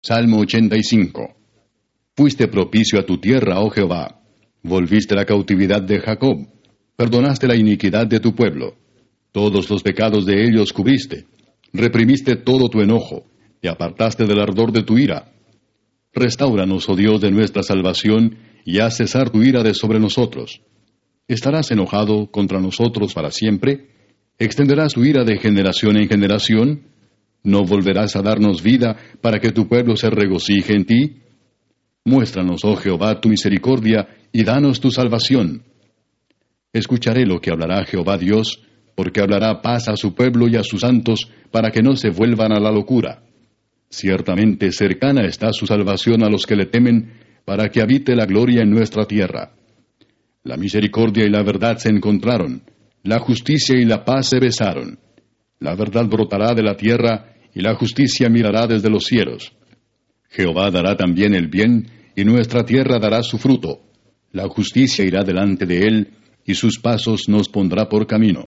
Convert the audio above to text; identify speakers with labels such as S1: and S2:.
S1: Salmo 85. Fuiste propicio a tu tierra, oh Jehová. Volviste la cautividad de Jacob. Perdonaste la iniquidad de tu pueblo. Todos los pecados de ellos cubriste. Reprimiste todo tu enojo. Te apartaste del ardor de tu ira. Restáuranos, oh Dios de nuestra salvación, y haz cesar tu ira de sobre nosotros. ¿Estarás enojado contra nosotros para siempre? ¿Extenderás tu ira de generación en generación? ¿No volverás a darnos vida para que tu pueblo se regocije en ti? Muéstranos, oh Jehová, tu misericordia, y danos tu salvación. Escucharé lo que hablará Jehová Dios, porque hablará paz a su pueblo y a sus santos, para que no se vuelvan a la locura. Ciertamente cercana está su salvación a los que le temen, para que habite la gloria en nuestra tierra. La misericordia y la verdad se encontraron, la justicia y la paz se besaron. La verdad brotará de la tierra, y la justicia mirará desde los cielos. Jehová dará también el bien, y nuestra tierra dará su fruto. La justicia irá delante de él, y sus pasos nos pondrá por camino.